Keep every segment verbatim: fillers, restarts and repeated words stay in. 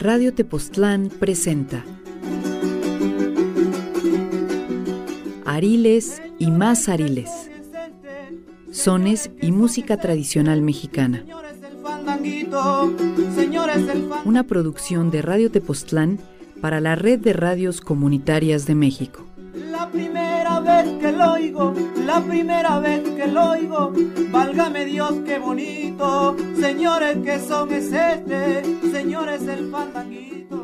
Radio Tepoztlán presenta Ariles y más Ariles, sones y música tradicional mexicana. Una producción de Radio Tepoztlán para la Red de Radios Comunitarias de México. La primera vez que lo oigo, la primera vez que lo oigo, válgame Dios, qué bonito. Señores, ¿qué son es este? Señores, el fandanguito.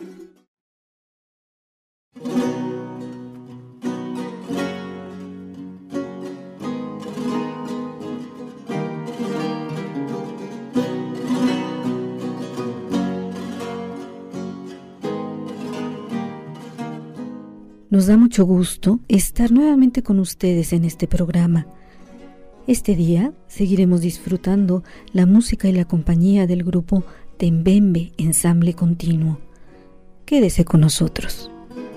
Nos da mucho gusto estar nuevamente con ustedes en este programa. Este día seguiremos disfrutando la música y la compañía del grupo Tembembe Ensamble Continuo. Quédese con nosotros.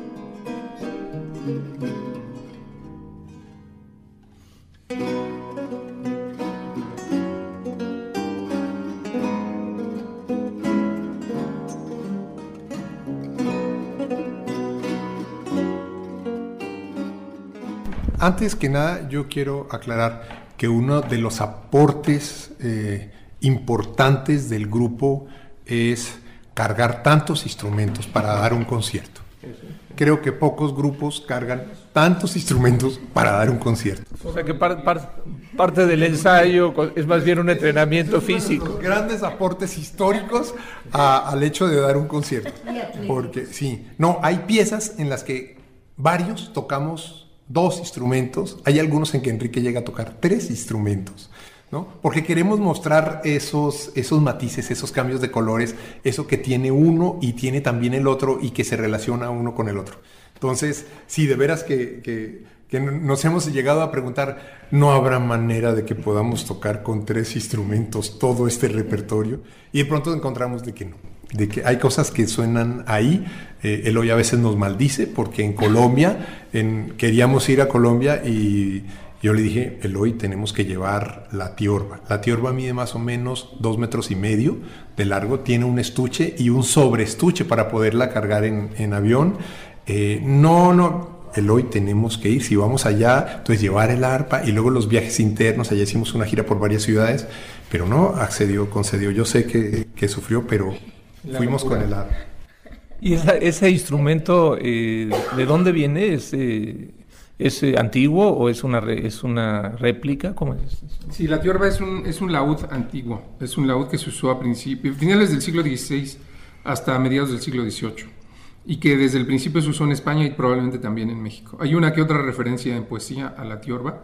Antes que nada, yo quiero aclarar que uno de los aportes eh, importantes del grupo es cargar tantos instrumentos para dar un concierto. Creo que pocos grupos cargan tantos instrumentos para dar un concierto. O sea que par, par, parte del ensayo es más bien un entrenamiento físico. Los grandes aportes históricos a, al hecho de dar un concierto. Porque sí, no, hay piezas en las que varios tocamos dos instrumentos, hay algunos en que Enrique llega a tocar tres instrumentos, ¿no? Porque queremos mostrar esos, esos matices, esos cambios de colores, eso que tiene uno y tiene también el otro y que se relaciona uno con el otro. Entonces, sí, de veras que, que, que nos hemos llegado a preguntar, ¿no habrá manera de que podamos tocar con tres instrumentos todo este repertorio? Y de pronto encontramos de que no. De que hay cosas que suenan ahí. eh, Eloy a veces nos maldice porque en Colombia en, queríamos ir a Colombia y yo le dije, Eloy, tenemos que llevar la tiorba. La tiorba mide más o menos dos metros y medio de largo, tiene un estuche y un sobreestuche para poderla cargar en, en avión. eh, no, no Eloy, tenemos que ir, si vamos allá, entonces llevar el arpa y luego los viajes internos. Allá hicimos una gira por varias ciudades, pero no accedió, concedió. Yo sé que, que sufrió, pero fuimos con el arpa. ¿Y esa, ese instrumento, eh, de dónde viene? ¿Es, eh, ¿Es eh, antiguo o es una, re, es una réplica? ¿Cómo es? Sí, la tiorba es un, es un laúd antiguo. Es un laúd que se usó a principios, finales del siglo dieciséis hasta mediados del siglo dieciocho. Y que desde el principio se usó en España y probablemente también en México. Hay una que otra referencia en poesía a la tiorba.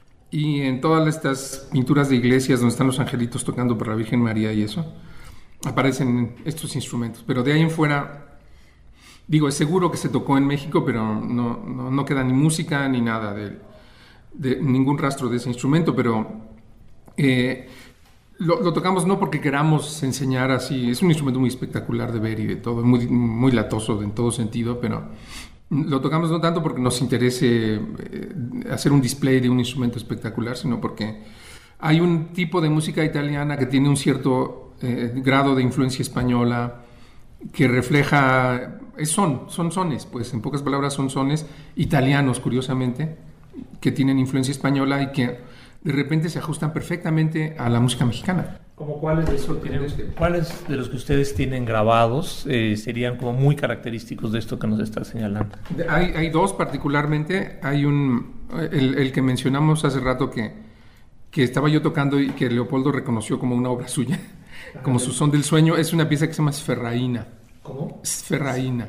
Y en todas estas pinturas de iglesias donde están los angelitos tocando por la Virgen María y eso, aparecen estos instrumentos, pero de ahí en fuera, digo, es seguro que se tocó en México, pero no, no, no queda ni música ni nada de, de ningún rastro de ese instrumento, pero eh, lo, lo tocamos no porque queramos enseñar así, es un instrumento muy espectacular de ver y de todo, muy, muy latoso en todo sentido, pero lo tocamos no tanto porque nos interese eh, hacer un display de un instrumento espectacular, sino porque hay un tipo de música italiana que tiene un cierto Eh, grado de influencia española que refleja, es son, son sones, pues en pocas palabras son sones italianos, curiosamente, que tienen influencia española y que de repente se ajustan perfectamente a la música mexicana. ¿Cómo cuáles de esos tienen, cuáles de los que ustedes tienen grabados eh, serían como muy característicos de esto que nos está señalando? Hay, hay dos particularmente, hay un, el, el que mencionamos hace rato que, que estaba yo tocando y que Leopoldo reconoció como una obra suya, como su son del sueño, es una pieza que se llama Sferraina. ¿Cómo? Sferraina.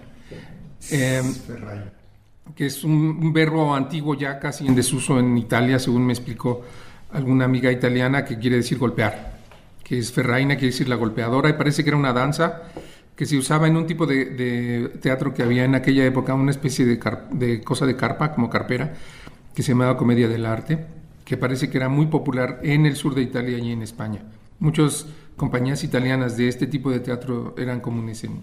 Eh, Sferraina. Que es un, un verbo antiguo ya casi en desuso en Italia, según me explicó alguna amiga italiana, que quiere decir golpear. Que Sferraina quiere decir la golpeadora, y parece que era una danza que se usaba en un tipo de, de teatro que había en aquella época, una especie de, car, de cosa de carpa, como carpera, que se llamaba Comedia dell'arte, que parece que era muy popular en el sur de Italia y en España. Muchas compañías italianas de este tipo de teatro eran comunes en,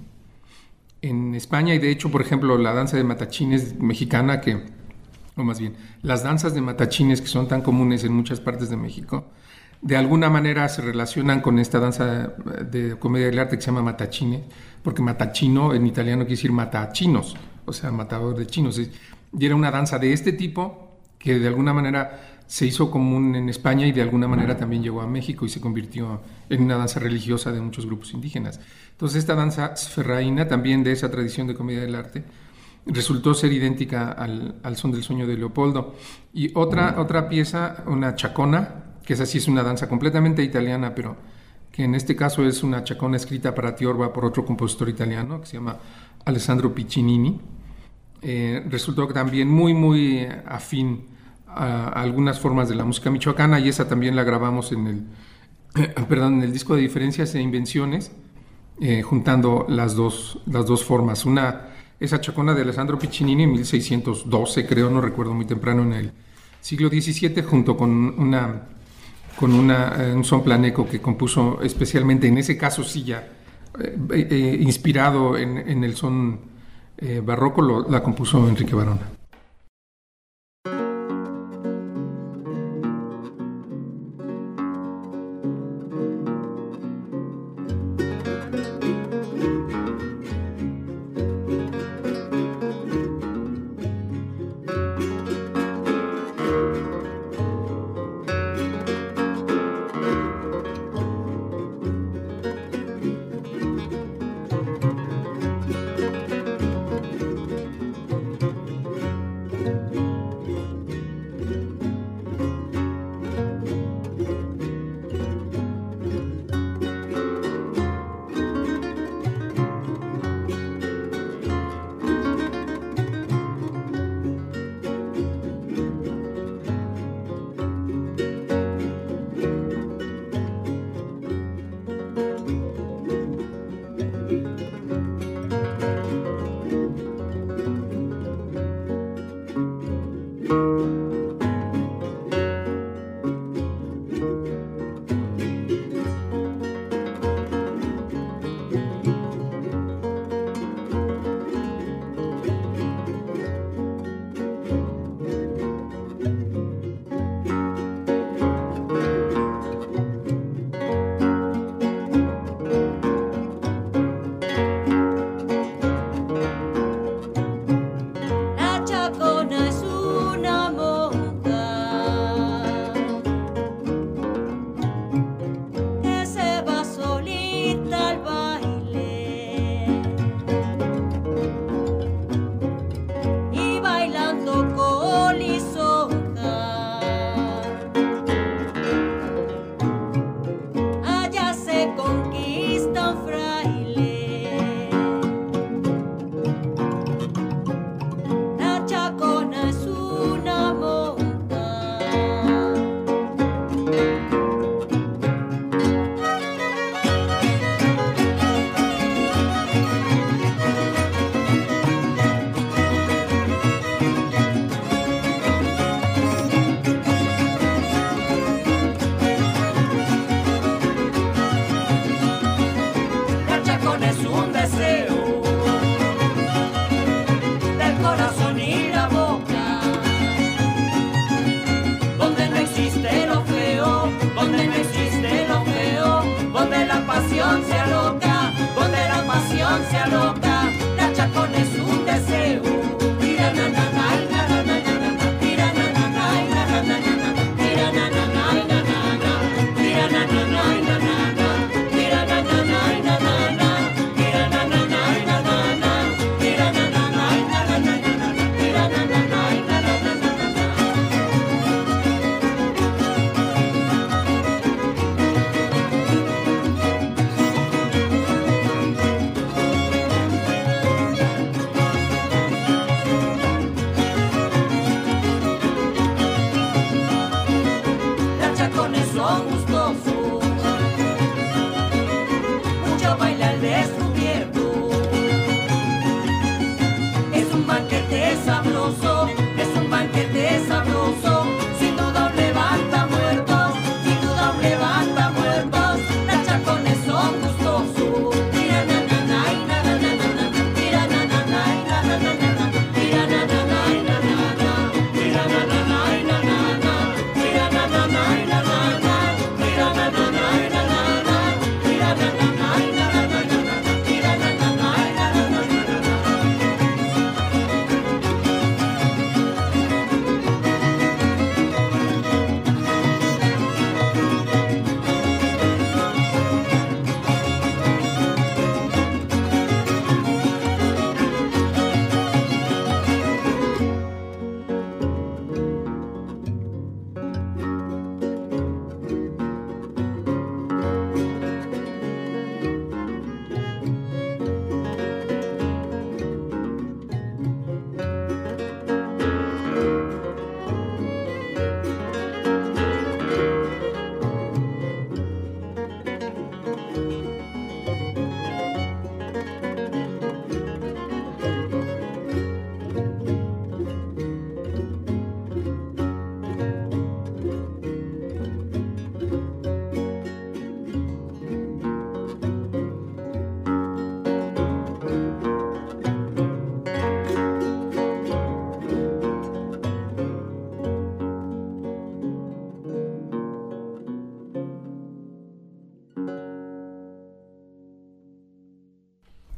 en España, y de hecho, por ejemplo, la danza de matachines mexicana, que, o más bien, las danzas de matachines que son tan comunes en muchas partes de México, de alguna manera se relacionan con esta danza de comedia del arte que se llama matachine, porque matachino en italiano quiere decir matachinos, o sea, matador de chinos. Y era una danza de este tipo que de alguna manera se hizo común en España y de alguna manera también llegó a México y se convirtió en una danza religiosa de muchos grupos indígenas. Entonces esta danza sferraína, también de esa tradición de comedia del arte, resultó ser idéntica al, al Son del Sueño de Leopoldo. Y otra, otra pieza, una chacona, que esa sí es una danza completamente italiana, pero que en este caso es una chacona escrita para tiorba por otro compositor italiano que se llama Alessandro Piccinini. Eh, resultó también muy, muy afín a, a algunas formas de la música michoacana, y esa también la grabamos en el, eh, perdón, en el disco de Diferencias e Invenciones, eh, juntando las dos, las dos formas. Una, esa chacona de Alessandro Piccinini en mil seiscientos doce, creo, no recuerdo, muy temprano en el siglo diecisiete, junto con una... con una, un son planeco que compuso especialmente, en ese caso sí ya, eh, eh, inspirado en, en el son eh, barroco, lo, la compuso Enrique Barona.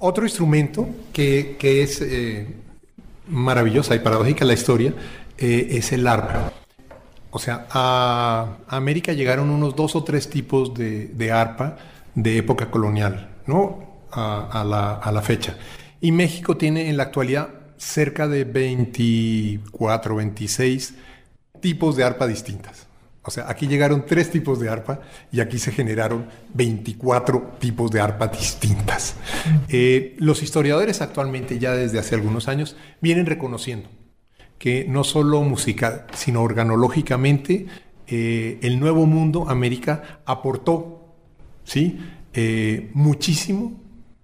otro instrumento que, que es eh, maravillosa y paradójica la historia eh, es el arpa. O sea, a, a América llegaron unos dos o tres tipos de, de arpa de época colonial, ¿no? A, a, la, a la fecha. Y México tiene en la actualidad cerca de veinticuatro, veintiséis tipos de arpa distintas. O sea, aquí llegaron tres tipos de arpa y aquí se generaron veinticuatro tipos de arpa distintas. Eh, los historiadores actualmente, ya desde hace algunos años, vienen reconociendo que no solo musical, sino organológicamente, eh, el Nuevo Mundo, América, aportó, ¿sí? eh, muchísimo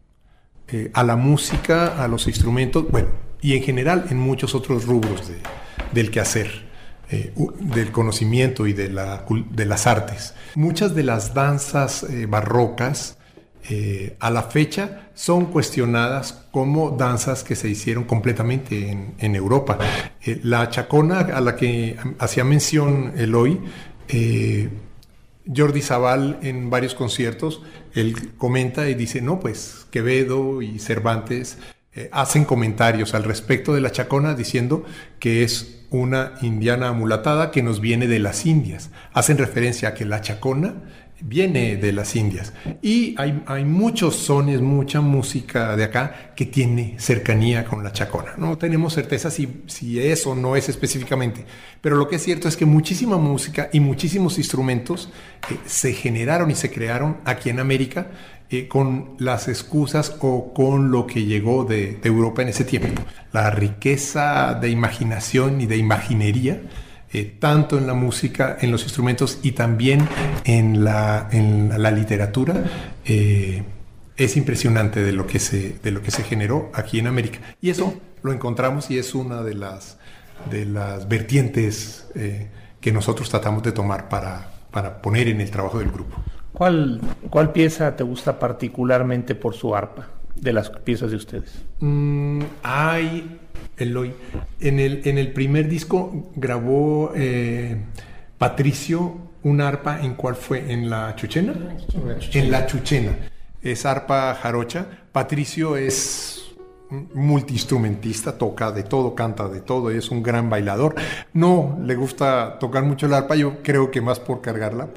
eh, a la música, a los instrumentos, bueno, y en general en muchos otros rubros de, del quehacer. Eh, del conocimiento y de, la, de las artes. Muchas de las danzas eh, barrocas eh, a la fecha son cuestionadas como danzas que se hicieron completamente en, en Europa. Eh, la chacona a la que hacía mención Eloy, eh, Jordi Sabal en varios conciertos, él comenta y dice, no, pues Quevedo y Cervantes eh, hacen comentarios al respecto de la chacona diciendo que es una indiana amulatada que nos viene de las Indias. Hacen referencia a que la chacona viene de las Indias. Y hay, hay muchos sones, mucha música de acá que tiene cercanía con la chacona. No tenemos certeza si, si es o no es específicamente, pero lo que es cierto es que muchísima música y muchísimos instrumentos eh, se generaron y se crearon aquí en América Eh, con las excusas o con lo que llegó de, de Europa en ese tiempo. La riqueza de imaginación y de imaginería, eh, tanto en la música, en los instrumentos y también en la, en la literatura, eh, es impresionante de lo, que se, de lo que se generó aquí en América. Y eso lo encontramos y es una de las, de las vertientes eh, que nosotros tratamos de tomar para, para poner en el trabajo del grupo. ¿Cuál, ¿Cuál pieza te gusta particularmente por su arpa, de las piezas de ustedes? Mm, hay, Eloy, en el, en el primer disco grabó eh, Patricio un arpa, ¿en cuál fue? ¿En la Chuchena? En la Chuchena. En la Chuchena. Es arpa jarocha. Patricio es multiinstrumentista, toca de todo, canta de todo, es un gran bailador. No le gusta tocar mucho el arpa, yo creo que más por cargarla.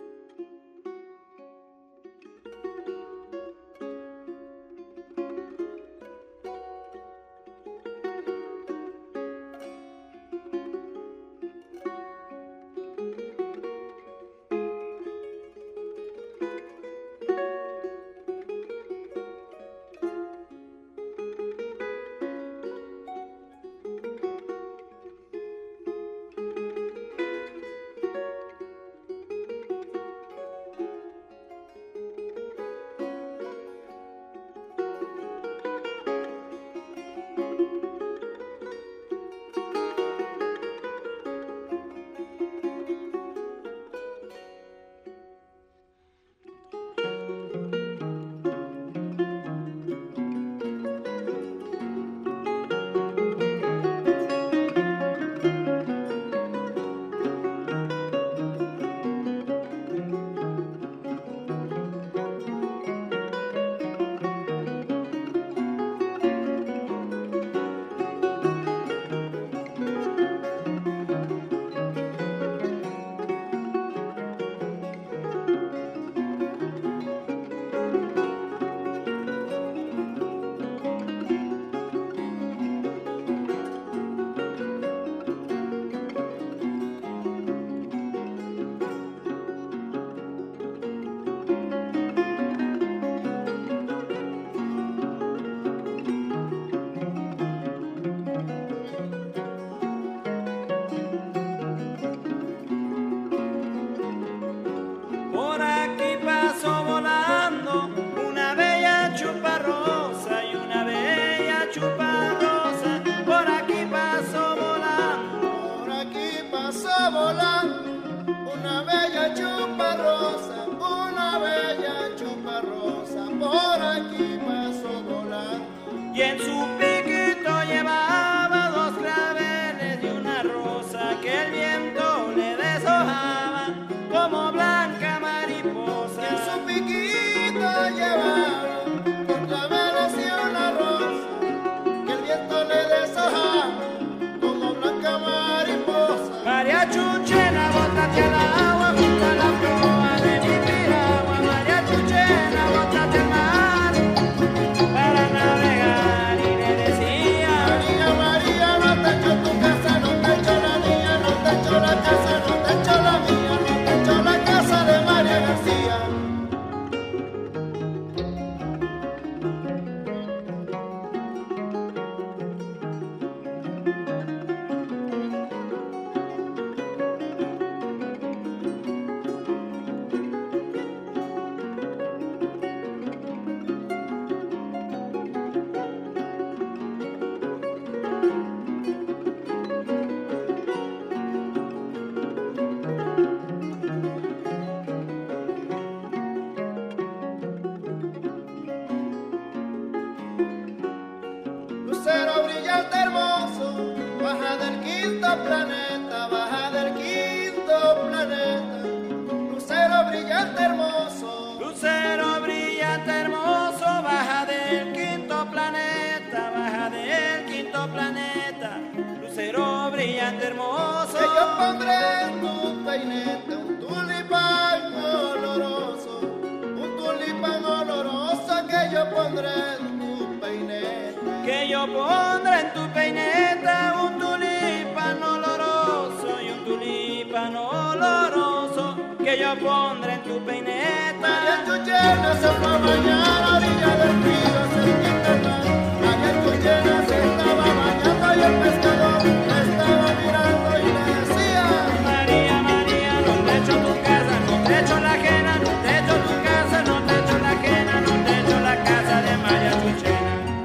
Y en su piquito llevaba dos claveles y una rosa que el viento le deshojaba como blanca mariposa. Y en su piquito llevaba dos claveles y una rosa planeta, baja del quinto planeta, lucero brillante hermoso, lucero brillante hermoso, baja del quinto planeta, baja del quinto planeta, lucero brillante hermoso, que yo pondré en tu peineta un tulipán oloroso, un tulipán oloroso que yo pondré en tu peineta, que yo pondré en tu peineta un tulipán oloroso y un tulipán oloroso que yo pondré en tu peineta. María Chuchena se fue a bañar a orilla del río cerquita del mar. María Chuchena se estaba bañando y el pescador la estaba mirando y le decía: María, María, no te echo tu casa, no te echo la ajena, no te echo tu casa, no te echo la ajena, no te echo la casa de María Chuchena.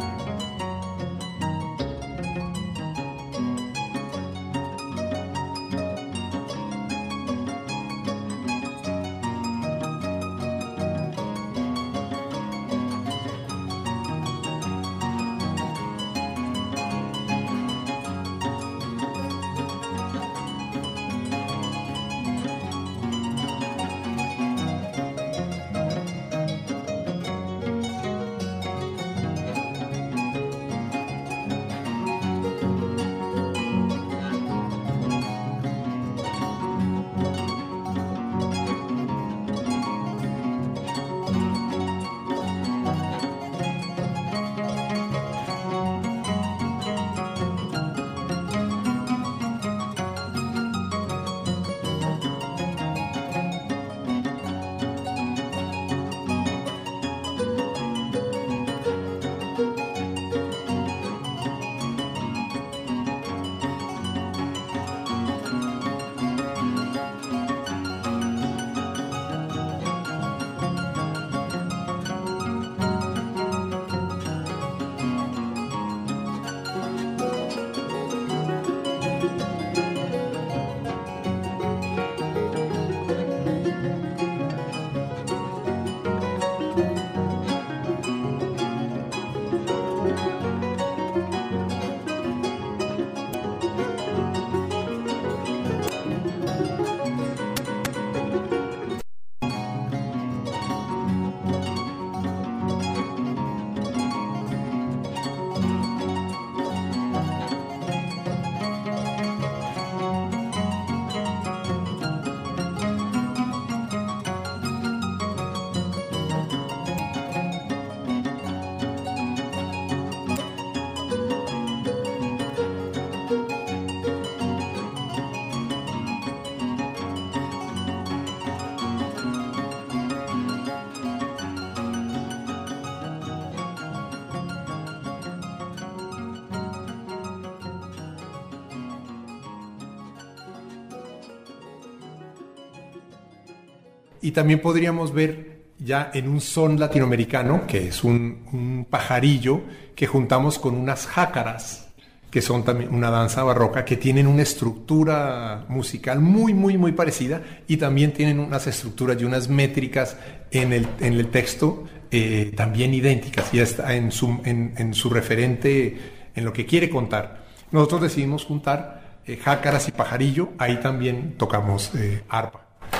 Y también podríamos ver ya en un son latinoamericano, que es un, un pajarillo que juntamos con unas jácaras, que son también una danza barroca, que tienen una estructura musical muy, muy, muy parecida, y también tienen unas estructuras y unas métricas en el, en el texto eh, también idénticas, ya está en su, en, en su referente, en lo que quiere contar. Nosotros decidimos juntar eh, jácaras y pajarillo, ahí también tocamos eh, arpa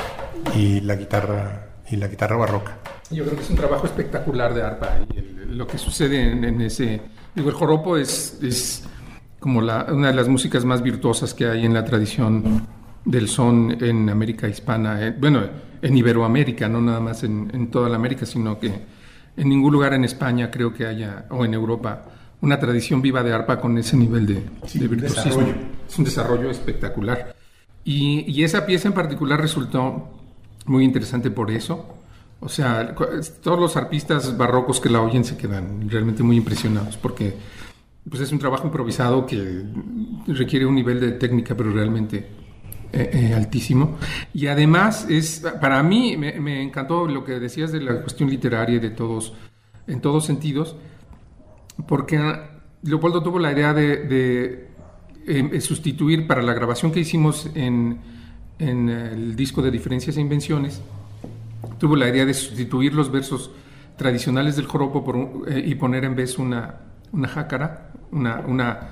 y la guitarra y la guitarra barroca. Yo creo que es un trabajo espectacular de arpa y el, lo que sucede en, en ese, digo, el joropo es, es como la, una de las músicas más virtuosas que hay en la tradición del son en América hispana, eh, bueno, en Iberoamérica, no nada más en, en toda la América, sino que en ningún lugar en España creo que haya, o en Europa, una tradición viva de arpa con ese nivel de, sí, de virtuosismo. Desarrollo. Es un desarrollo espectacular. Y, y esa pieza en particular resultó muy interesante por eso. O sea, todos los arpistas barrocos que la oyen se quedan realmente muy impresionados porque pues es un trabajo improvisado que requiere un nivel de técnica pero realmente eh, eh, altísimo. Y además, es para mí me, me encantó lo que decías de la cuestión literaria y de todos, en todos sentidos, porque Leopoldo tuvo la idea de, de eh, sustituir para la grabación que hicimos en en el disco de Diferencias e Invenciones, tuvo la idea de sustituir los versos tradicionales del joropo por un, eh, y poner en vez una, una jácara, una, una,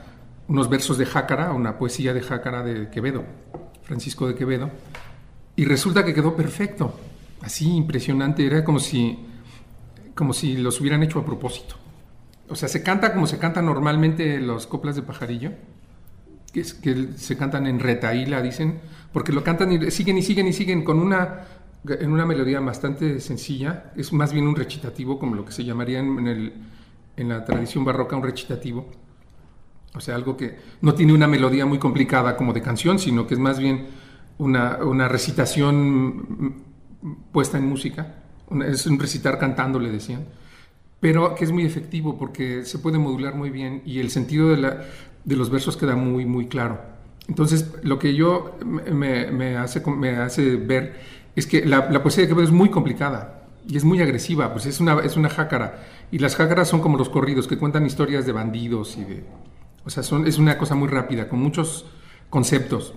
unos versos de Jácara, una poesía de Jácara de Quevedo, Francisco de Quevedo, y resulta que quedó perfecto, así impresionante, era como si, como si los hubieran hecho a propósito. O sea, se canta como se cantan normalmente los coplas de pajarillo, que, es, que se cantan en retaíla, dicen, porque lo cantan y siguen y siguen y siguen con una, en una melodía bastante sencilla, es más bien un recitativo, como lo que se llamaría en, el, en la tradición barroca un recitativo. O sea, algo que no tiene una melodía muy complicada como de canción, sino que es más bien una, una recitación puesta en música, una, es un recitar cantando, le decían, pero que es muy efectivo porque se puede modular muy bien y el sentido de, la, de los versos queda muy, muy claro. Entonces, lo que yo me, me, hace, me hace ver es que la, la poesía de Quevedo es muy complicada y es muy agresiva, pues es una, es una jácara, y las jácaras son como los corridos que cuentan historias de bandidos y de... O sea, son, es una cosa muy rápida, con muchos conceptos.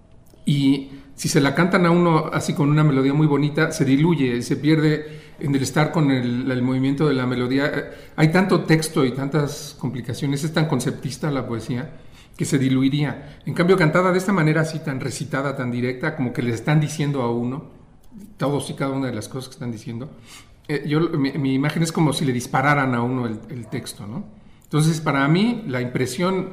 Y si se la cantan a uno así con una melodía muy bonita, se diluye, se pierde en el estar con el, el movimiento de la melodía. Hay tanto texto y tantas complicaciones, es tan conceptista la poesía, que se diluiría. En cambio, cantada de esta manera así, tan recitada, tan directa, como que le están diciendo a uno, todos y cada una de las cosas que están diciendo, eh, yo, mi, mi imagen es como si le dispararan a uno el, el texto, ¿no? Entonces, para mí, la impresión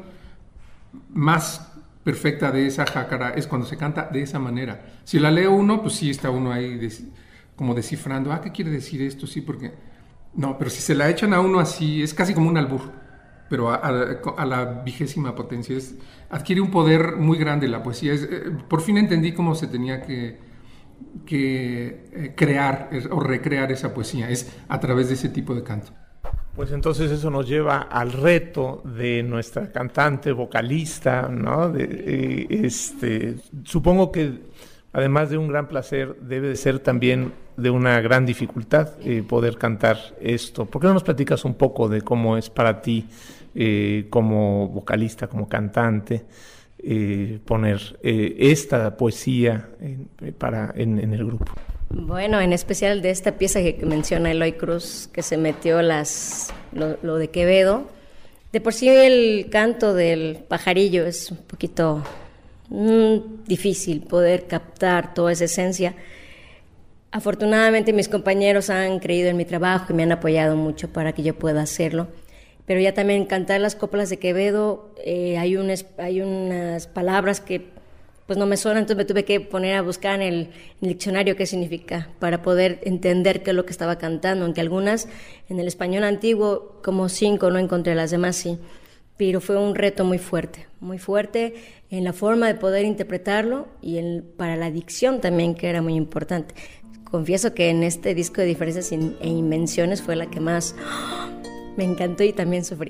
más perfecta de esa jácara es cuando se canta de esa manera. Si la lee uno, pues sí está uno ahí des, como descifrando, ah, ¿qué quiere decir esto? Sí, porque... No, pero si se la echan a uno así, es casi como un albur, pero a, a, a la vigésima potencia. Es, adquiere un poder muy grande la poesía. Es, eh, por fin entendí cómo se tenía que, que eh, crear eh, o recrear esa poesía, es a través de ese tipo de canto. Pues entonces eso nos lleva al reto de nuestra cantante, vocalista, ¿no? De, eh, este, supongo que además de un gran placer, debe de ser también de una gran dificultad eh, poder cantar esto. ¿Por qué no nos platicas un poco de cómo es para ti eh, como vocalista, como cantante, eh, poner eh, esta poesía en, para, en, en el grupo? Bueno, en especial de esta pieza que menciona Eloy Cruz, que se metió las lo, lo de Quevedo. De por sí el canto del pajarillo es un poquito mm, difícil poder captar toda esa esencia. Afortunadamente mis compañeros han creído en mi trabajo y me han apoyado mucho para que yo pueda hacerlo. Pero ya también cantar las coplas de Quevedo, eh, hay, unas, hay unas palabras que pues no me suenan, entonces me tuve que poner a buscar en el, en el diccionario qué significa para poder entender qué es lo que estaba cantando, aunque algunas en el español antiguo, como cinco, no encontré, las demás sí, pero fue un reto muy fuerte, muy fuerte en la forma de poder interpretarlo y en, para la dicción también, que era muy importante. Confieso que en este disco de Diferencias e Invenciones fue la que más ¡oh! Me encantó y también sufrí.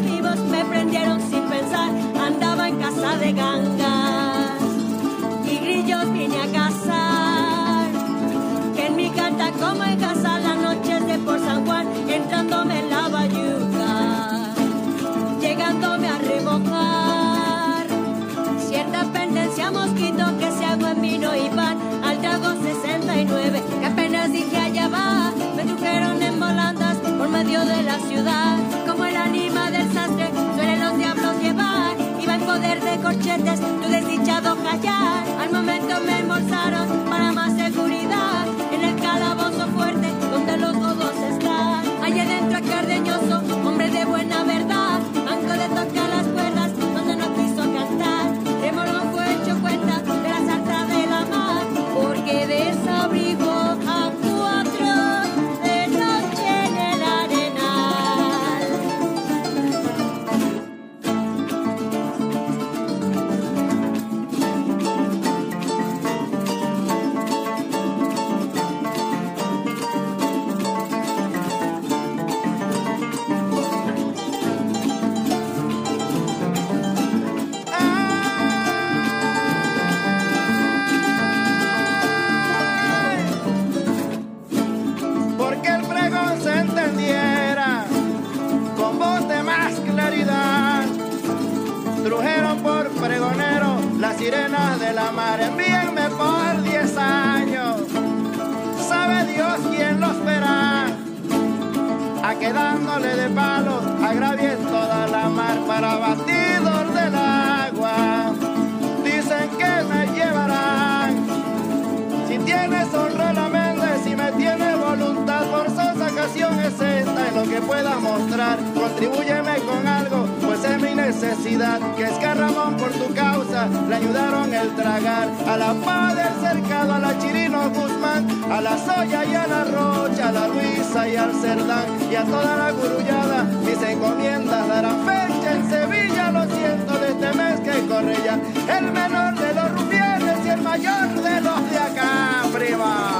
vivos me prendieron sin pensar, andaba en casa de gangas y grillos vine a cazar, que en mi canta como en casa las noches de por San Juan, entrándome en la bayuca, llegándome a remojar, cierta pendencia mosquito que se hago en vino y pan, al trago sesenta y nueve, que apenas dije allá va, me trujeron en volandas por medio de la ciudad, como el ánima del sastre suelen los diablos llevar, iba en poder de corchetes, tu desdichado callar, al momento me embolsaron para más seguridad, en el calabozo fuerte donde los godos están, allá dentro a Cardeñoso, hombre de buena verdad, manco de tocar las cuerdas donde no quiso cantar, remolón fue hecho cuenta de la sarta de la mar, porque desabrigo a cuatro de noche en el arenal. Porque el pregón se entendiera con voz de más claridad. Trujeron por pregonero las sirenas de la mar. Envíenme por diez años. Sabe Dios quién los verá. A quedándole de palos agravien toda la mar para batidor del agua. Dicen que me llevarán. Si tienes honra la mente, si me tienes voluntad, forzosa ocasión es esta en lo que puedas mostrar. Contribúyeme con algo, pues es mi necesidad. Que Escarramón por tu causa le ayudaron el tragar. A la Paz del Cercado, a la Chirino Guzmán, a la Soya y a la Rocha, a la Luisa y al Cerdán, y a toda la gurullada mis encomiendas darán fecha en Sevilla. Lo siento de este mes que corre ya, el menor de los rufianes y el mayor de los de acá arriba.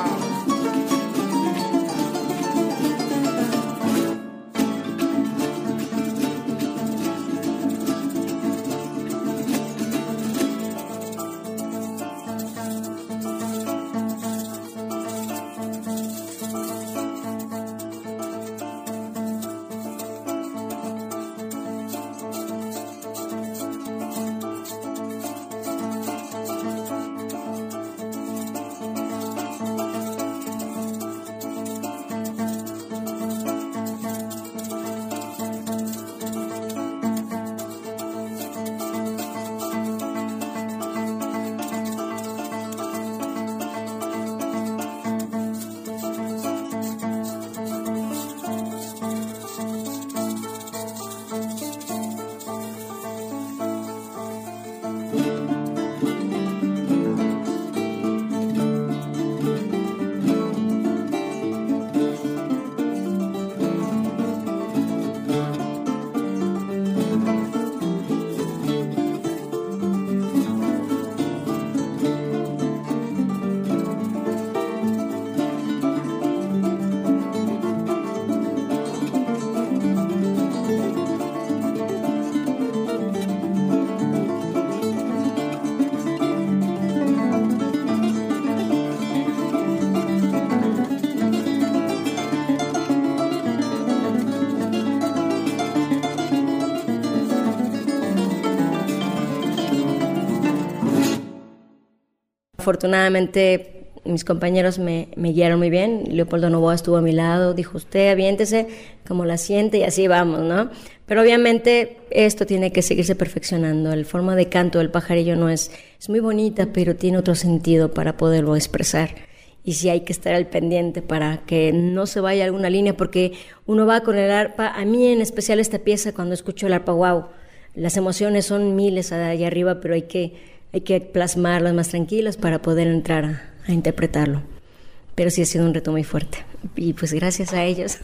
Afortunadamente mis compañeros me, me guiaron muy bien. Leopoldo Novoa estuvo a mi lado, dijo: usted aviéntese como la siente y así vamos, ¿no? Pero obviamente esto tiene que seguirse perfeccionando. La forma de canto del pajarillo no es, es muy bonita, pero tiene otro sentido para poderlo expresar. Y sí hay que estar al pendiente para que no se vaya alguna línea, porque uno va con el arpa. A mí en especial esta pieza, cuando escucho el arpa, wow, las emociones son miles allá arriba, pero hay que... hay que plasmarlas más tranquilas para poder entrar a, a interpretarlo. Pero sí ha sido un reto muy fuerte. Y pues gracias a ellos.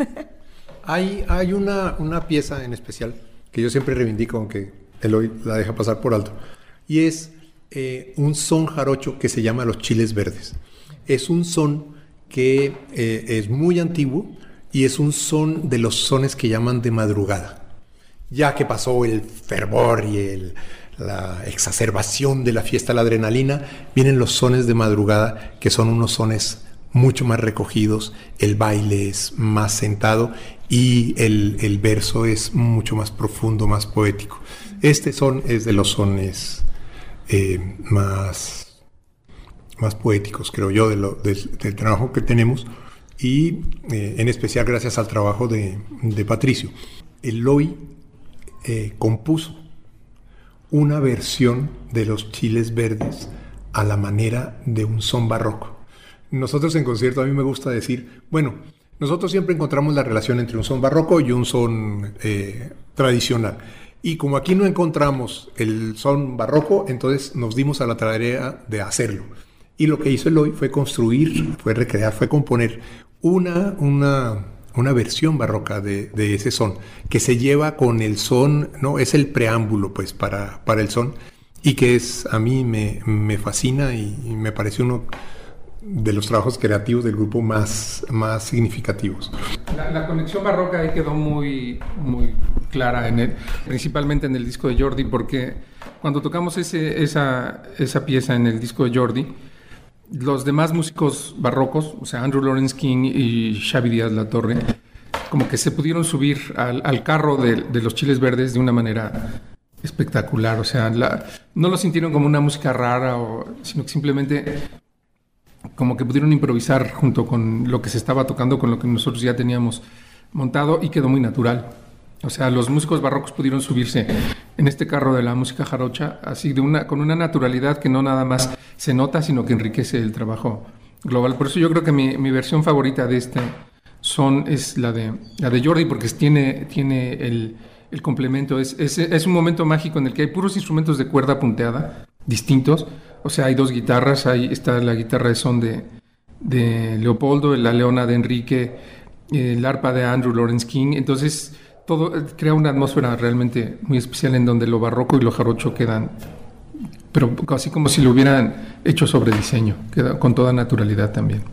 Hay, hay una, una pieza en especial que yo siempre reivindico, aunque Eloy la deja pasar por alto. Y es eh, un son jarocho que se llama Los Chiles Verdes. Es un son que eh, es muy antiguo y es un son de los sones que llaman de madrugada. Ya que pasó el fervor y el, la exacerbación de la fiesta, la adrenalina, vienen los sones de madrugada, que son unos sones mucho más recogidos, el baile es más sentado y el, el verso es mucho más profundo, más poético. Este son es de los sones eh, más, más poéticos, creo yo, de lo, del, del trabajo que tenemos, y eh, en especial gracias al trabajo de, de Patricio. Eloy eh, compuso una versión de los Chiles Verdes a la manera de un son barroco. Nosotros en concierto, a mí me gusta decir, bueno, nosotros siempre encontramos la relación entre un son barroco y un son eh, tradicional. Y como aquí no encontramos el son barroco, entonces nos dimos a la tarea de hacerlo. Y lo que hizo Eloy fue construir, fue recrear, fue componer una, una, una versión barroca de, de ese son, que se lleva con el son, ¿no? Es el preámbulo, pues, para, para el son, y que es, a mí me, me fascina y, y me parece uno de los trabajos creativos del grupo más, más significativos. La, la conexión barroca ahí quedó muy, muy clara, en el, principalmente en el disco de Jordi, porque cuando tocamos ese, esa, esa pieza en el disco de Jordi, los demás músicos barrocos, o sea, Andrew Lawrence King y Xavi Díaz La Torre, como que se pudieron subir al, al carro de, de los Chiles Verdes de una manera espectacular. O sea, la, no lo sintieron como una música rara, o, sino que simplemente como que pudieron improvisar junto con lo que se estaba tocando, con lo que nosotros ya teníamos montado, y quedó muy natural. O sea, los músicos barrocos pudieron subirse en este carro de la música jarocha así de una, con una naturalidad que no nada más se nota, sino que enriquece el trabajo global. Por eso yo creo que mi, mi versión favorita de este son es la de, la de Jordi, porque tiene, tiene el, el complemento. Es, es, es un momento mágico en el que hay puros instrumentos de cuerda punteada distintos. O sea, hay dos guitarras, ahí está la guitarra de son de, de Leopoldo, la leona de Enrique, el arpa de Andrew Lawrence King. Entonces, todo crea una atmósfera realmente muy especial en donde lo barroco y lo jarocho quedan, pero así como si lo hubieran hecho sobre diseño, queda con toda naturalidad también.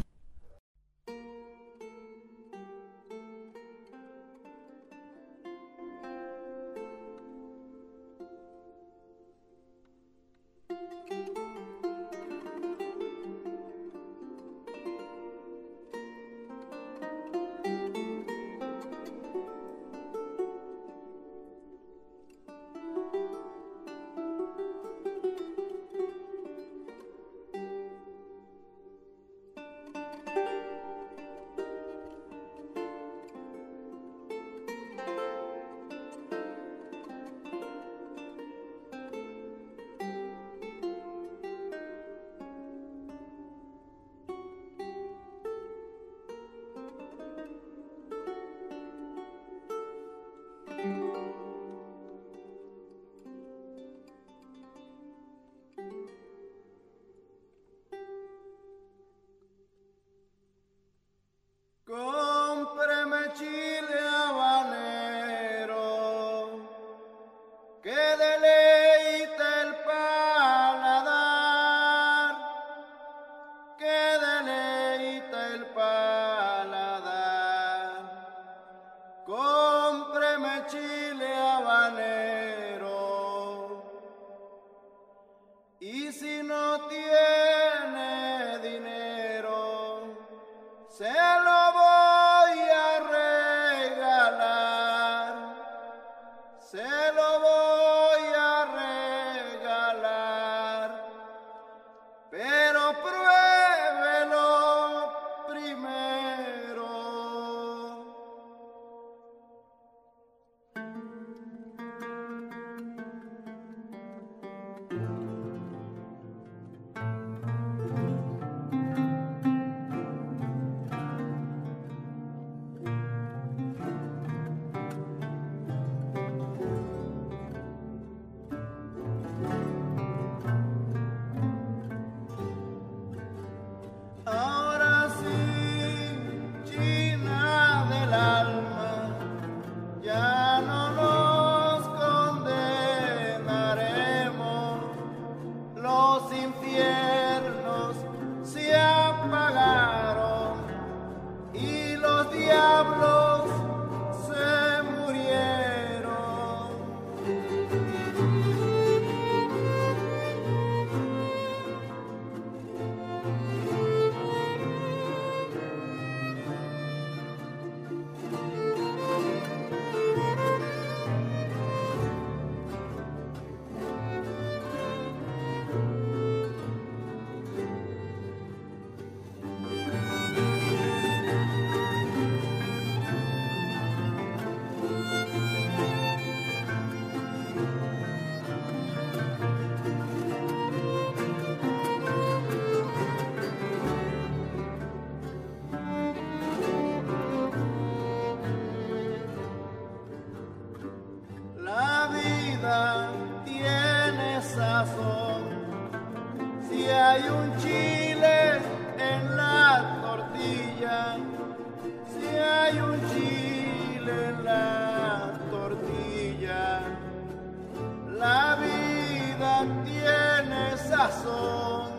vida tiene sazón, si hay un chile en la tortilla, si hay un chile en la tortilla, la vida tiene sazón.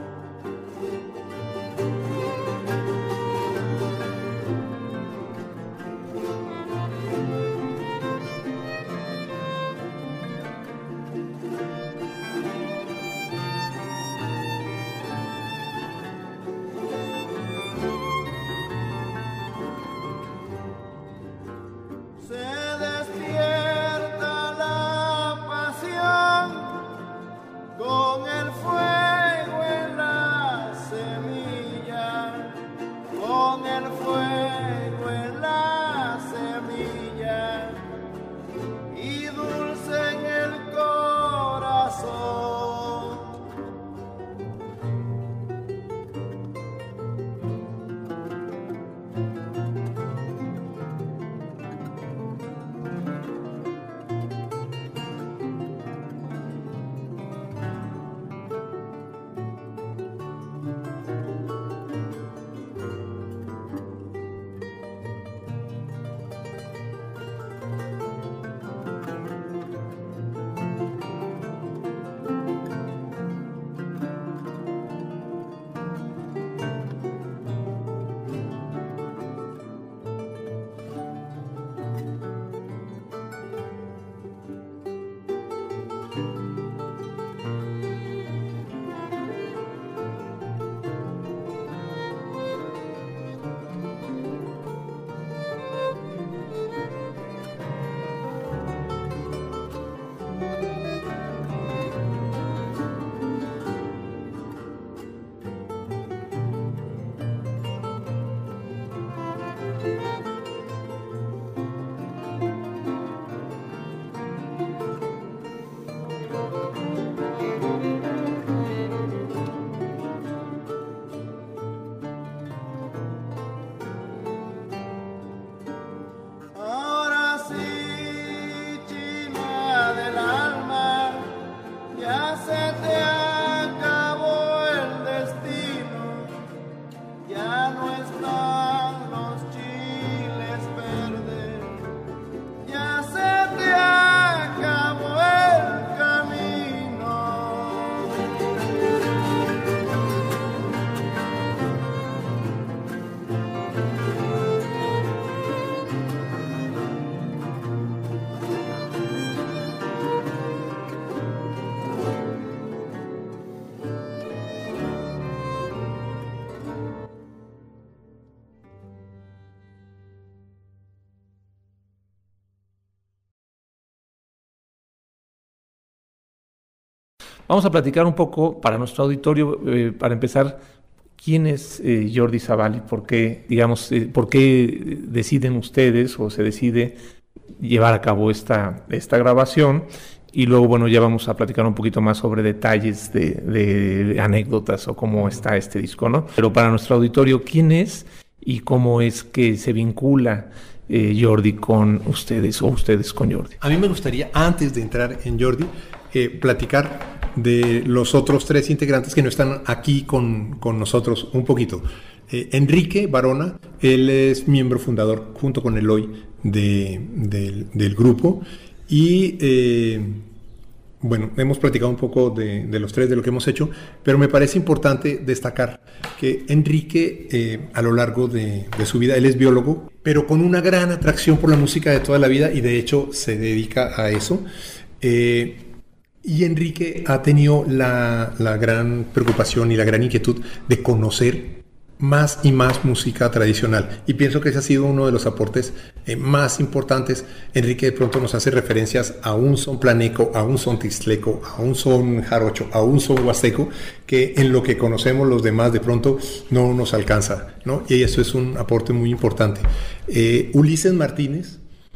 Con el fuego en la semilla, con el fuego en la semilla, y dulce en el corazón. Vamos a platicar un poco para nuestro auditorio, eh, para empezar, ¿quién es eh, Jordi Savall y por qué, digamos, eh, por qué deciden ustedes o se decide llevar a cabo esta, esta grabación? Y luego, bueno, ya vamos a platicar un poquito más sobre detalles de, de, de anécdotas o cómo está este disco, ¿no? Pero para nuestro auditorio, ¿quién es y cómo es que se vincula eh, Jordi con ustedes o ustedes con Jordi? A mí me gustaría, antes de entrar en Jordi, eh, platicar de los otros tres integrantes que no están aquí con, con nosotros un poquito. Eh, Enrique Barona, él es miembro fundador junto con Eloy de, de, del grupo y eh, bueno, hemos platicado un poco de, de los tres, de lo que hemos hecho, pero me parece importante destacar que Enrique eh, a lo largo de, de su vida, él es biólogo, pero con una gran atracción por la música de toda la vida y de hecho se dedica a eso. Eh, Y Enrique ha tenido la, la gran preocupación y la gran inquietud de conocer más y más música tradicional. Y pienso que ese ha sido uno de los aportes eh, más importantes. Enrique de pronto nos hace referencias a un son planeco, a un son tixtleco, a un son jarocho, a un son huasteco, que en lo que conocemos los demás de pronto no nos alcanza, ¿no? Y eso es un aporte muy importante. Eh, Ulises Martínez,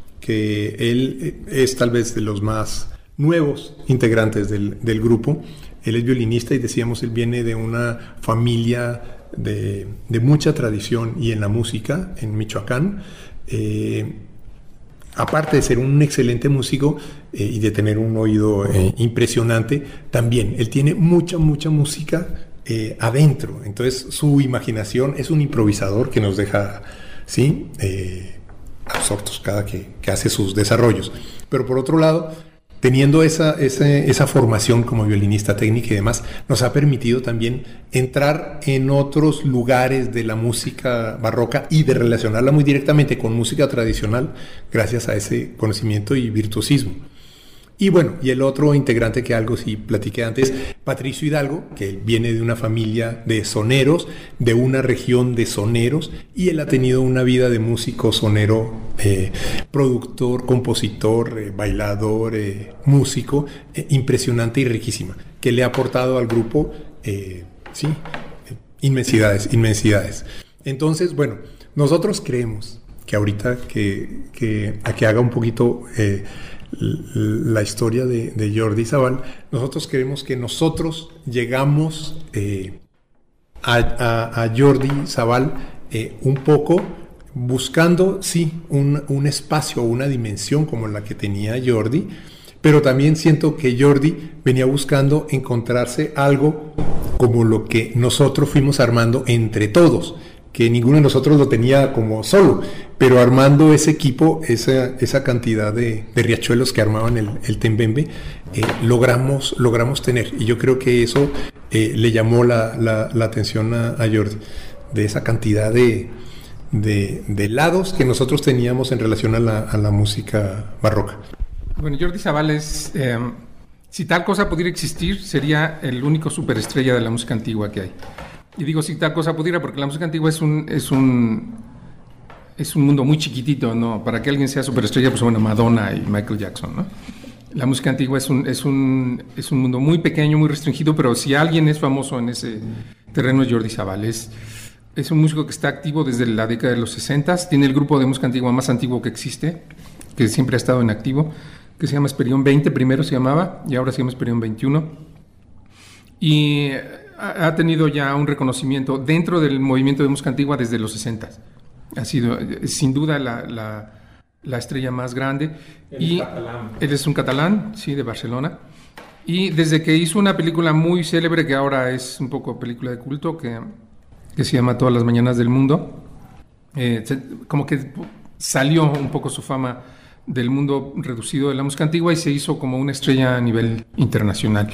que él es tal vez de los más nuevos integrantes del, del grupo. Él es violinista y decíamos, él viene de una familia de, de mucha tradición y en la música en Michoacán. Eh, aparte de ser un excelente músico eh, y de tener un oído eh, impresionante, también él tiene mucha, mucha música eh, adentro. Entonces su imaginación es un improvisador que nos deja, ¿sí? Eh, absortos cada que, que hace sus desarrollos. Pero por otro lado, teniendo esa, esa, esa formación como violinista técnica y demás, nos ha permitido también entrar en otros lugares de la música barroca y de relacionarla muy directamente con música tradicional gracias a ese conocimiento y virtuosismo. Y bueno, y el otro integrante que algo sí platiqué antes, Patricio Hidalgo, que viene de una familia de soneros, de una región de soneros, y él ha tenido una vida de músico sonero, eh, productor, compositor, eh, bailador, eh, músico, eh, impresionante y riquísima, que le ha aportado al grupo, eh, sí, eh, inmensidades, inmensidades. Entonces, bueno, nosotros creemos que ahorita que, que, a que haga un poquito... Eh, la historia de, de Jordi Sabal, nosotros creemos que nosotros llegamos eh, a, a, a Jordi Sabal eh, un poco buscando, sí, un, un espacio, una dimensión como la que tenía Jordi, pero también siento que Jordi venía buscando encontrarse algo como lo que nosotros fuimos armando entre todos, que ninguno de nosotros lo tenía como solo, pero armando ese equipo, esa, esa cantidad de, de riachuelos que armaban el, el Tembembe, eh, logramos, logramos tener. Y yo creo que eso eh, le llamó la, la, la atención a, a Jordi, de esa cantidad de, de, de lados que nosotros teníamos en relación a la, a la música barroca. Bueno, Jordi Sabal es, eh, si tal cosa pudiera existir, sería el único superestrella de la música antigua que hay. Y digo si tal cosa pudiera porque la música antigua es un es un es un mundo muy chiquitito, ¿no? Para que alguien sea superestrella, pues bueno, Madonna y Michael Jackson, ¿no? La música antigua es un es un es un mundo muy pequeño, muy restringido, pero si alguien es famoso en ese terreno es Jordi Sabal. Es, es un músico que está activo desde la década de los sesentas, tiene el grupo de música antigua más antiguo que existe, que siempre ha estado en activo, que se llama Esperión veinte, primero se llamaba, y ahora se llama Esperión veintiuno. Y ha tenido ya un reconocimiento dentro del movimiento de música antigua desde los sesentas. Ha sido, sin duda, la, la, la estrella más grande. El y catalán. Él es un catalán, sí, de Barcelona. Y desde que hizo una película muy célebre, que ahora es un poco película de culto, que, que se llama Todas las mañanas del mundo, eh, se, como que salió un poco su fama del mundo reducido de la música antigua y se hizo como una estrella a nivel internacional.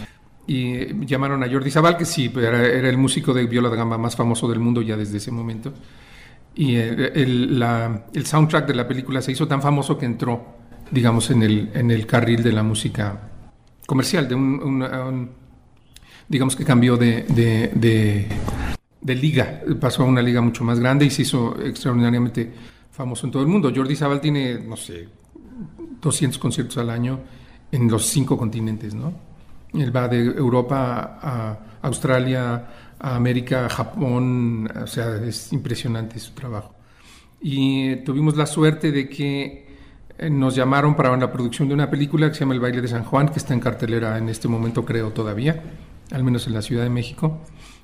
Y llamaron a Jordi Sabal, que sí, era, era el músico de viola da gamba más famoso del mundo ya desde ese momento. Y el, el, la, el soundtrack de la película se hizo tan famoso que entró, digamos, en el, en el carril de la música comercial, de un, un, un digamos que cambió de, de, de, de liga, pasó a una liga mucho más grande y se hizo extraordinariamente famoso en todo el mundo. Jordi Sabal tiene, no sé, doscientos conciertos al año en los cinco continentes, ¿no? Él va de Europa a Australia, a América, a Japón, o sea, es impresionante su trabajo. Y tuvimos la suerte de que nos llamaron para la producción de una película que se llama El baile de San Juan, que está en cartelera en este momento, creo, todavía, al menos en la Ciudad de México.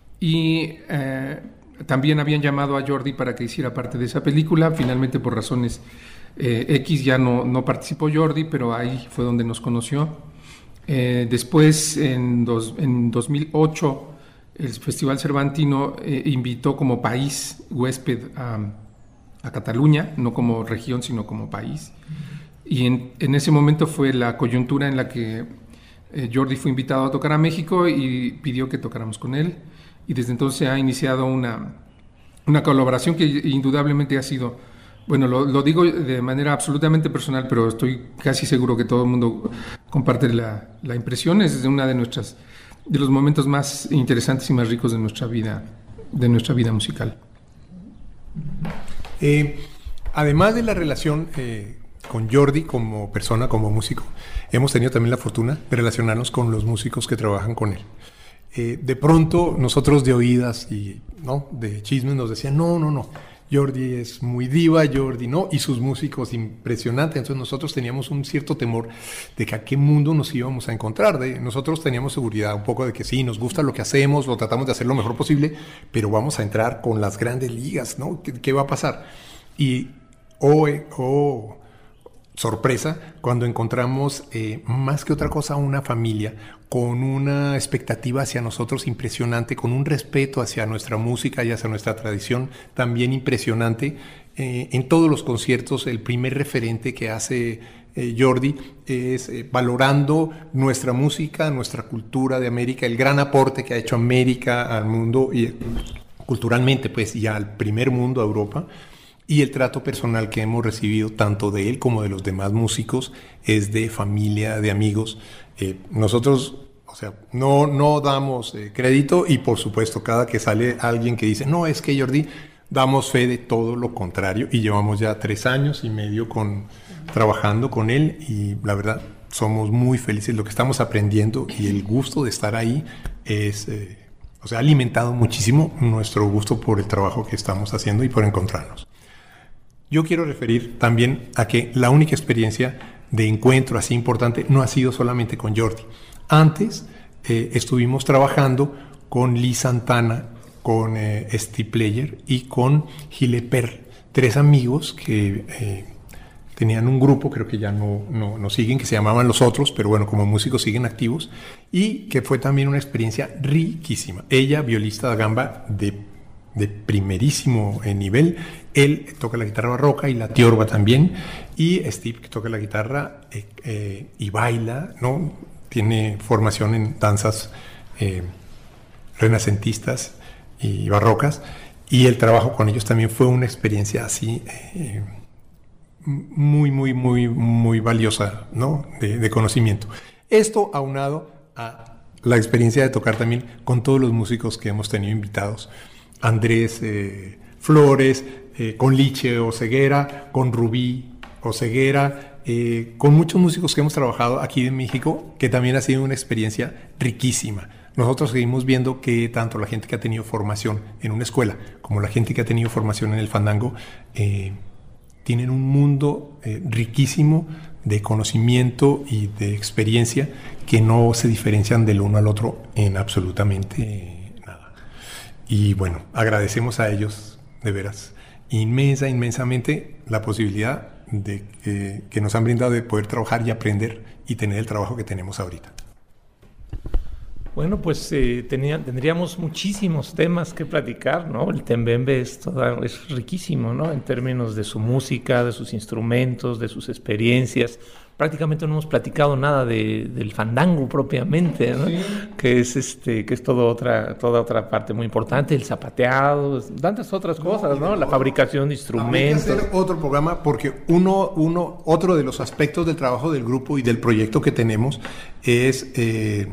Y eh, también habían llamado a Jordi para que hiciera parte de esa película. Finalmente, por razones eh, X, ya no, no participó Jordi, pero ahí fue donde nos conoció. Eh, después, en, dos, en dos mil ocho, el Festival Cervantino eh, invitó como país huésped a, a Cataluña, no como región, sino como país. Y en, en ese momento fue la coyuntura en la que eh, Jordi fue invitado a tocar a México y pidió que tocáramos con él. Y desde entonces ha iniciado una, una colaboración que indudablemente ha sido... Bueno, lo, lo digo de manera absolutamente personal, pero estoy casi seguro que todo el mundo comparte la, la impresión. Es de una de nuestras, de los momentos más interesantes y más ricos de nuestra vida, de nuestra vida musical. Eh, además de la relación eh, con Jordi como persona, como músico, hemos tenido también la fortuna de relacionarnos con los músicos que trabajan con él. Eh, de pronto nosotros de oídas y no de chismes nos decían no, no, no. Jordi es muy diva, Jordi no, y sus músicos impresionantes. Entonces nosotros teníamos un cierto temor de que a qué mundo nos íbamos a encontrar. De, nosotros teníamos seguridad un poco de que sí, nos gusta lo que hacemos, lo tratamos de hacer lo mejor posible, pero vamos a entrar con las grandes ligas, ¿no? ¿Qué, qué va a pasar? Y oh, oh, sorpresa cuando encontramos eh, más que otra cosa una familia con una expectativa hacia nosotros impresionante, con un respeto hacia nuestra música y hacia nuestra tradición también impresionante. Eh, en todos los conciertos el primer referente que hace eh, Jordi es eh, valorando nuestra música, nuestra cultura de América, el gran aporte que ha hecho América al mundo y culturalmente pues y al primer mundo, a Europa. Y el trato personal que hemos recibido tanto de él como de los demás músicos es de familia, de amigos. Eh, nosotros, o sea, no, no damos eh, crédito y por supuesto cada que sale alguien que dice, no, es que Jordi, damos fe de todo lo contrario y llevamos ya tres años y medio con, trabajando con él y la verdad somos muy felices. Lo que estamos aprendiendo y el gusto de estar ahí es, eh, o sea, ha alimentado muchísimo nuestro gusto por el trabajo que estamos haciendo y por encontrarnos. Yo quiero referir también a que la única experiencia de encuentro así importante no ha sido solamente con Jordi. Antes eh, estuvimos trabajando con Liz Santana, con eh, Steve Player y con Gile Per, tres amigos que eh, tenían un grupo, creo que ya no, no, no siguen, que se llamaban Los Otros, pero bueno, como músicos siguen activos, y que fue también una experiencia riquísima. Ella, violista de gamba de de primerísimo nivel, él toca la guitarra barroca y la tiorba también, y Steve que toca la guitarra eh, eh, y baila, ¿no? Tiene formación en danzas eh, renacentistas y barrocas, y el trabajo con ellos también fue una experiencia así eh, muy, muy, muy, muy valiosa, ¿no? De, de conocimiento. Esto aunado a la experiencia de tocar también con todos los músicos que hemos tenido invitados, Andrés eh, Flores, eh, con Liche Oseguera, con Rubí Oseguera, eh, con muchos músicos que hemos trabajado aquí en México, que también ha sido una experiencia riquísima. Nosotros seguimos viendo que tanto la gente que ha tenido formación en una escuela como la gente que ha tenido formación en el fandango eh, tienen un mundo eh, riquísimo de conocimiento y de experiencia que no se diferencian del uno al otro en absolutamente eh, Y bueno, agradecemos a ellos, de veras, inmensa, inmensamente la posibilidad de que, que nos han brindado de poder trabajar y aprender y tener el trabajo que tenemos ahorita. Bueno, pues eh, tenía, tendríamos muchísimos temas que platicar, ¿no? El Tembembe es, toda, es riquísimo, ¿no? En términos de su música, de sus instrumentos, de sus experiencias. Prácticamente no hemos platicado nada de, del fandango propiamente, ¿no? Sí. Que es este, que es toda otra, toda otra parte muy importante, el zapateado, tantas otras cosas, ¿no? La fabricación de instrumentos. Hay que hacer otro programa porque uno, uno, otro de los aspectos del trabajo del grupo y del proyecto que tenemos es eh,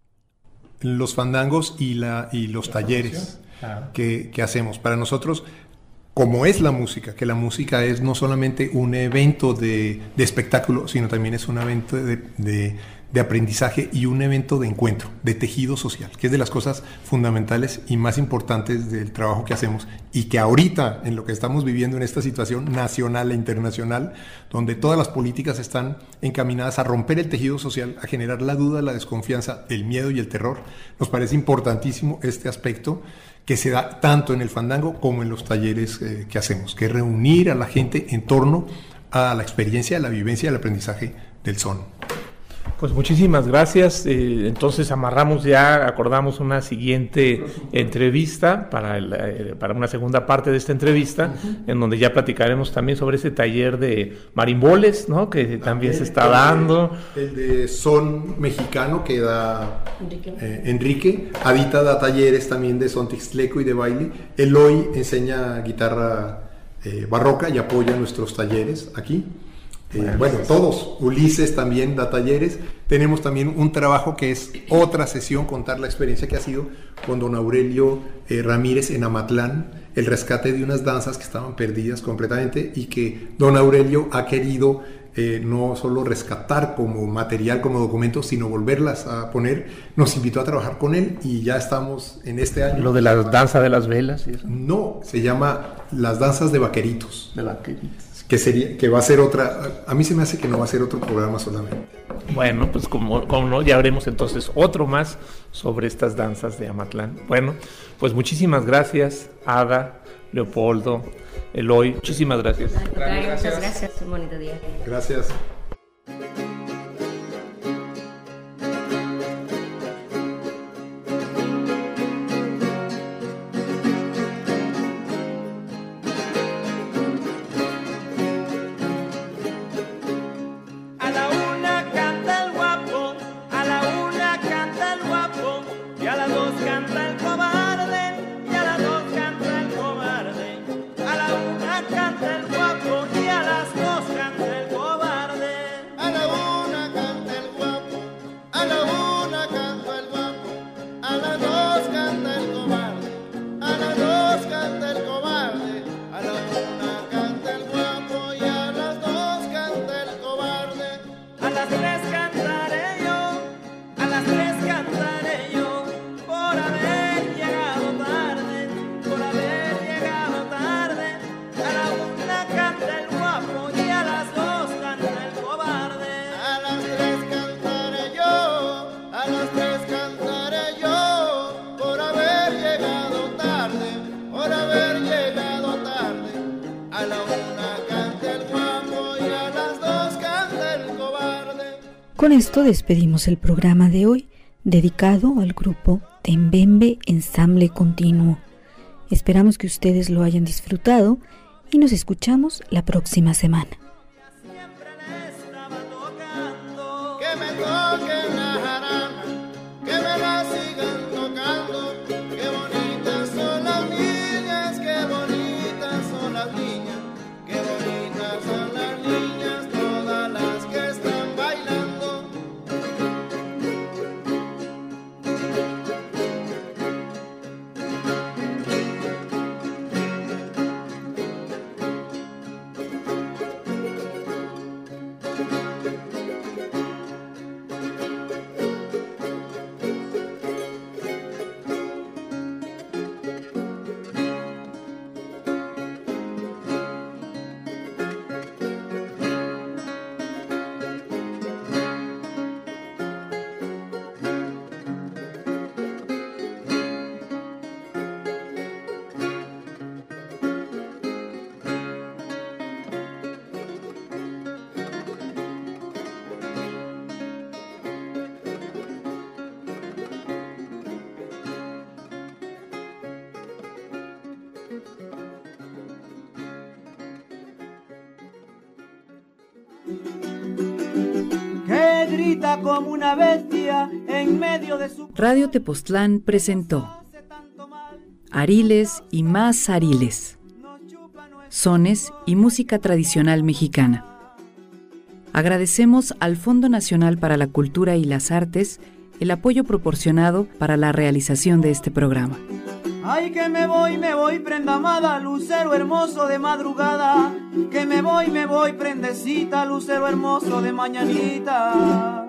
los fandangos y la y los talleres claro. que, que hacemos. Para nosotros, como es la música, que la música es no solamente un evento de, de espectáculo, sino también es un evento de, de, de aprendizaje y un evento de encuentro, de tejido social, que es de las cosas fundamentales y más importantes del trabajo que hacemos y que ahorita, en lo que estamos viviendo en esta situación nacional e internacional, donde todas las políticas están encaminadas a romper el tejido social, a generar la duda, la desconfianza, el miedo y el terror, nos parece importantísimo este aspecto que se da tanto en el fandango como en los talleres eh, que hacemos, que es reunir a la gente en torno a la experiencia, la vivencia y el aprendizaje del son. Pues muchísimas gracias. Eh, entonces amarramos ya, acordamos una siguiente entrevista para, el, eh, para una segunda parte de esta entrevista, uh-huh. en donde ya platicaremos también sobre ese taller de marimboles, ¿no? Que también, también se está el dando. De, el de son mexicano que da Enrique. Eh, Enrique. Adita da talleres también de son tixtleco y de baile. Eloy enseña guitarra eh, barroca y apoya nuestros talleres aquí. Eh, bueno, bueno, todos. Ulises también da talleres. Tenemos también un trabajo que es otra sesión, contar la experiencia que ha sido con don Aurelio eh, Ramírez en Amatlán, el rescate de unas danzas que estaban perdidas completamente y que don Aurelio ha querido eh, no solo rescatar como material, como documento, sino volverlas a poner. Nos invitó a trabajar con él y ya estamos en este año. ¿Lo de la danza de las velas y eso? No, se llama las danzas de vaqueritos. De vaqueritos. que sería, que va a ser otra, a mí se me hace que no va a ser otro programa solamente. Bueno, pues como, como no, ya haremos entonces otro más sobre estas danzas de Amatlán. Bueno, pues muchísimas gracias, Ada, Leopoldo, Eloy, muchísimas gracias. Gracias. Muchas gracias, un bonito día. Gracias. Con esto despedimos el programa de hoy, dedicado al grupo Tembembe Ensamble Continuo. Esperamos que ustedes lo hayan disfrutado y nos escuchamos la próxima semana. Que me toquen la jarana, que me la sigan tocando. Qué bonitas son las niñas, qué bonitas son las niñas, qué bonitas son las niñas, todas las que están bailando. Que grita como una bestia en medio de su... Radio Tepoztlán presentó Ariles y más Ariles, sones y música tradicional mexicana. Agradecemos al Fondo Nacional para la Cultura y las Artes el apoyo proporcionado para la realización de este programa. Ay, que me voy, me voy, prenda amada, lucero hermoso de madrugada. Que me voy, me voy, prendecita, lucero hermoso de mañanita.